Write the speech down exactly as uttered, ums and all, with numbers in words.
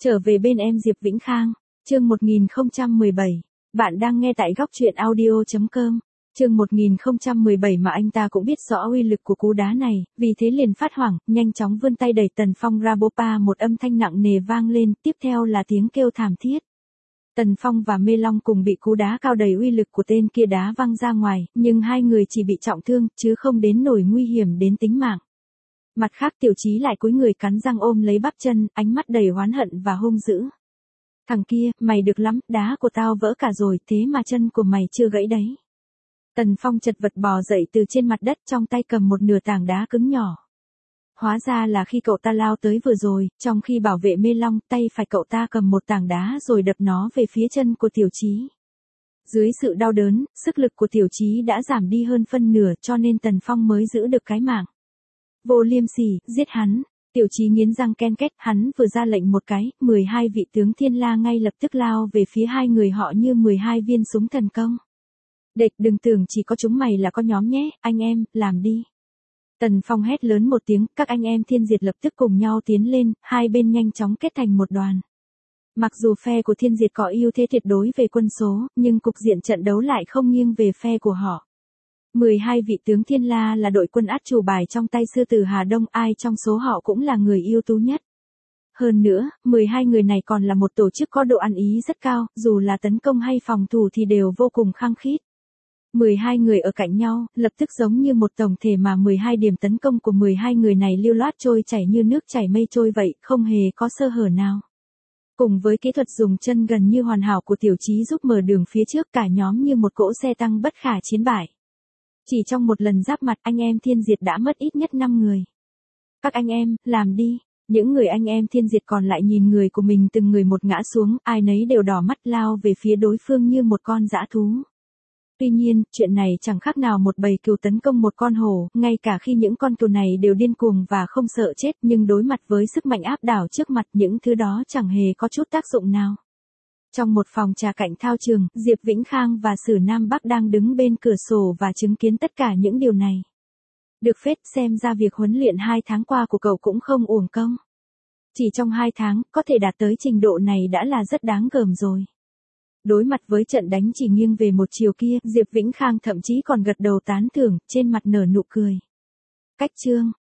Trở về bên em Diệp Vĩnh Khang, chương một nghìn không trăm mười bảy. Bạn đang nghe tại góc truyện audio chấm com. Chương một nghìn không trăm mười bảy mà anh ta cũng biết rõ uy lực của cú đá này, vì thế liền phát hoảng, nhanh chóng vươn tay đẩy Tần Phong ra. Bopa, một âm thanh nặng nề vang lên, tiếp theo là tiếng kêu thảm thiết. Tần Phong và Mê Long cùng bị cú đá cao đầy uy lực của tên kia đá văng ra ngoài, nhưng hai người chỉ bị trọng thương, chứ không đến nổi nguy hiểm đến tính mạng. Mặt khác Tiểu Chí lại cúi người cắn răng ôm lấy bắp chân, ánh mắt đầy oán hận và hung dữ. Thằng kia, mày được lắm, đá của tao vỡ cả rồi, thế mà chân của mày chưa gãy đấy. Tần Phong chật vật bò dậy từ trên mặt đất, trong tay cầm một nửa tảng đá cứng nhỏ. Hóa ra là khi cậu ta lao tới vừa rồi, trong khi bảo vệ Mê Long, tay phải cậu ta cầm một tảng đá rồi đập nó về phía chân của Tiểu Chí. Dưới sự đau đớn, sức lực của Tiểu Chí đã giảm đi hơn phân nửa, cho nên Tần Phong mới giữ được cái mạng. Vô Liêm Sỉ, giết hắn. Tiểu Chí nghiến răng ken két, hắn vừa ra lệnh một cái, mười hai vị tướng Thiên La ngay lập tức lao về phía hai người họ như mười hai viên súng thần công. Địch, đừng tưởng chỉ có chúng mày là có nhóm nhé, anh em, làm đi. Tần Phong hét lớn một tiếng, các anh em Thiên Diệt lập tức cùng nhau tiến lên, hai bên nhanh chóng kết thành một đoàn. Mặc dù phe của Thiên Diệt có ưu thế tuyệt đối về quân số, nhưng cục diện trận đấu lại không nghiêng về phe của họ. mười hai vị tướng Thiên La là đội quân át chủ bài trong tay sư tử Hà Đông, ai trong số họ cũng là người ưu tú nhất. Hơn nữa, mười hai người này còn là một tổ chức có độ ăn ý rất cao, dù là tấn công hay phòng thủ thì đều vô cùng khăng khít. mười hai người ở cạnh nhau, lập tức giống như một tổng thể mà mười hai điểm tấn công của mười hai người này lưu loát trôi chảy như nước chảy mây trôi vậy, không hề có sơ hở nào. Cùng với kỹ thuật dùng chân gần như hoàn hảo của Tiểu Chí giúp mở đường phía trước, cả nhóm như một cỗ xe tăng bất khả chiến bại. Chỉ trong một lần giáp mặt, anh em Thiên Diệt đã mất ít nhất năm người. Các anh em, làm đi. Những người anh em Thiên Diệt còn lại nhìn người của mình từng người một ngã xuống, ai nấy đều đỏ mắt lao về phía đối phương như một con dã thú. Tuy nhiên, chuyện này chẳng khác nào một bầy cừu tấn công một con hổ, ngay cả khi những con cừu này đều điên cuồng và không sợ chết, nhưng đối mặt với sức mạnh áp đảo trước mặt, những thứ đó chẳng hề có chút tác dụng nào. Trong một phòng trà cạnh thao trường, Diệp Vĩnh Khang và Sử Nam Bắc đang đứng bên cửa sổ và chứng kiến tất cả những điều này. Được phết, xem ra việc huấn luyện hai tháng qua của cậu cũng không uổng công. Chỉ trong hai tháng, có thể đạt tới trình độ này đã là rất đáng gờm rồi. Đối mặt với trận đánh chỉ nghiêng về một chiều kia, Diệp Vĩnh Khang thậm chí còn gật đầu tán thưởng, trên mặt nở nụ cười. Cách chương,